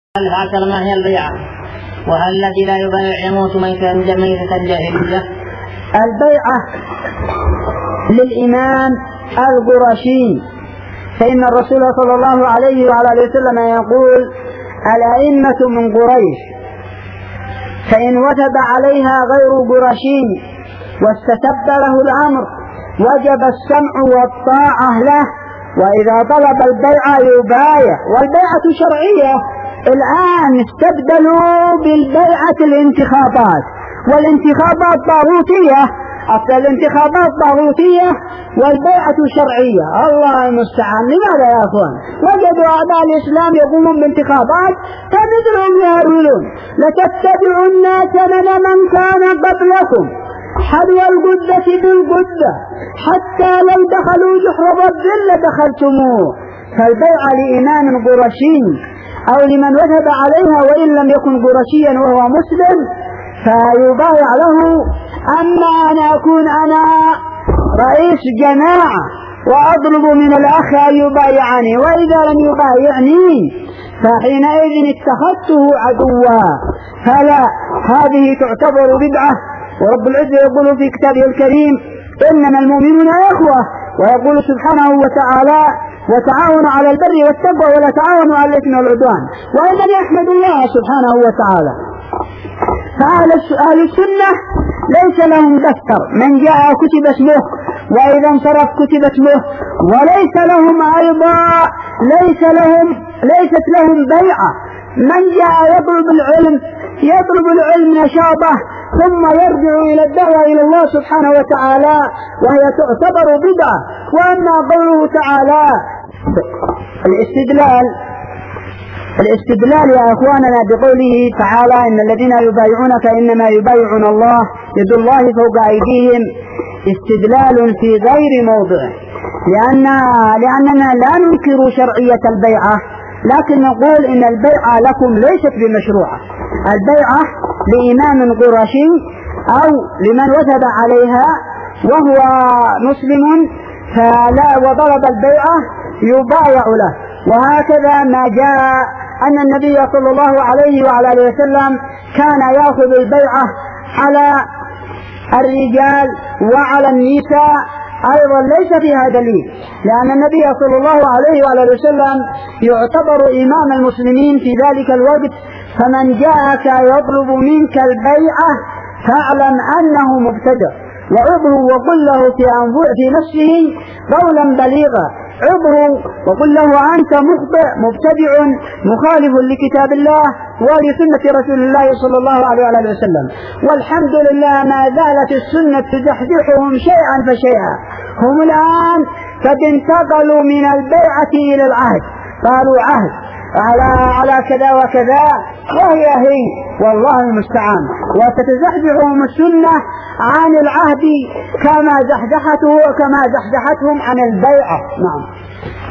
العشر ما هي البيعة؟ وهل الذي لا يبايع يموت ميتة الجاهلية؟ البيعة للإمام القرشي، فإن الرسول صلى الله عليه وعلى وسلم يقول: الأئمة من قريش، فإن وثب عليها غير قرشي واستتب له الأمر وجب السمع والطاعة له، وإذا طلب البيعة يبايع. والبيعة شرعية. الآن استبدلوا بالبيعة الانتخابات، والانتخابات طاغوتية. الانتخابات طاغوتية والبيعة شرعية. الله المستعان. لماذا يا أخوان؟ وجدوا أعداء الإسلام يقومون بانتخابات فمثلهم يهرولون: لتتبعن سنن من كان قبلكم حذو القدة بالقدة حتى لو دخلوا جحر ضب لدخلتموه. فالبيعة لإمام قرشي أو لمن وثب عليها وإن لم يكن قرشيا وهو مسلم فيبايع له. أما أن أكون أنا رئيس جماعة وأطلب من الأخ أن يبايعني، وإذا لم يبايعني فحينئذ اتخذته عدوا، فلا، هذه تعتبر بدعة. ورب العزة يقول في كتابه الكريم: إنما المؤمنون إخوة، ويقول سبحانه وتعالى: وتعاونوا على البر والتقوى ولا تعاونوا على الإثم والعدوان. وإنني أحمد الله سبحانه وتعالى. فأهل السنة ليس لهم دفتر، من جاء كتب اسمه، وإذا انصرف كتب اسمه، وليس لهم أيضا ليست لهم بيعة. من جاء يطلب العلم نشاطه ثم يرجع إلى الدعوة إلى الله سبحانه وتعالى، وهي تعتبر بدعة. وأما قوله تعالى الاستدلال يا أخواننا بقوله تعالى: إن الذين يبايعونك إنما يبايعون الله يد الله فوق أيديهم، استدلال في غير موضعه، لأننا لا ننكر شرعية البيعة، لكن نقول إن البيعة لكم ليست بمشروعة. البيعة لإمام قرشي أو لمن وثب عليها وهو مسلم فلا وضرب البيعة يبايع له. وهكذا ما جاء أن النبي صلى الله عليه وعلى آله وسلم كان يأخذ البيعة على الرجال وعلى النساء أيضا ليس فيها دليل، لأن النبي صلى الله عليه وعلى آله وسلم يعتبر إمام المسلمين في ذلك الوقت. فمن جاءك يطلب منك البيعة فاعلم أنه مبتدع، وعظه وقل له في نفسه قولا بليغا. عظه وقل له: أنت مخطئ مبتدع مخالف لكتاب الله ولسنة رسول الله صلى الله عليه وسلم. والحمد لله ما زالت السنة تزحزحهم شيئا فشيئا. هم الآن قد انتقلوا من البيعة إلى العهد، قالوا عهد على كذا وكذا، وهي والله المستعان. وتتزحزحهم السنة عن العهد كما زحزحتهم عن البيعة. نعم.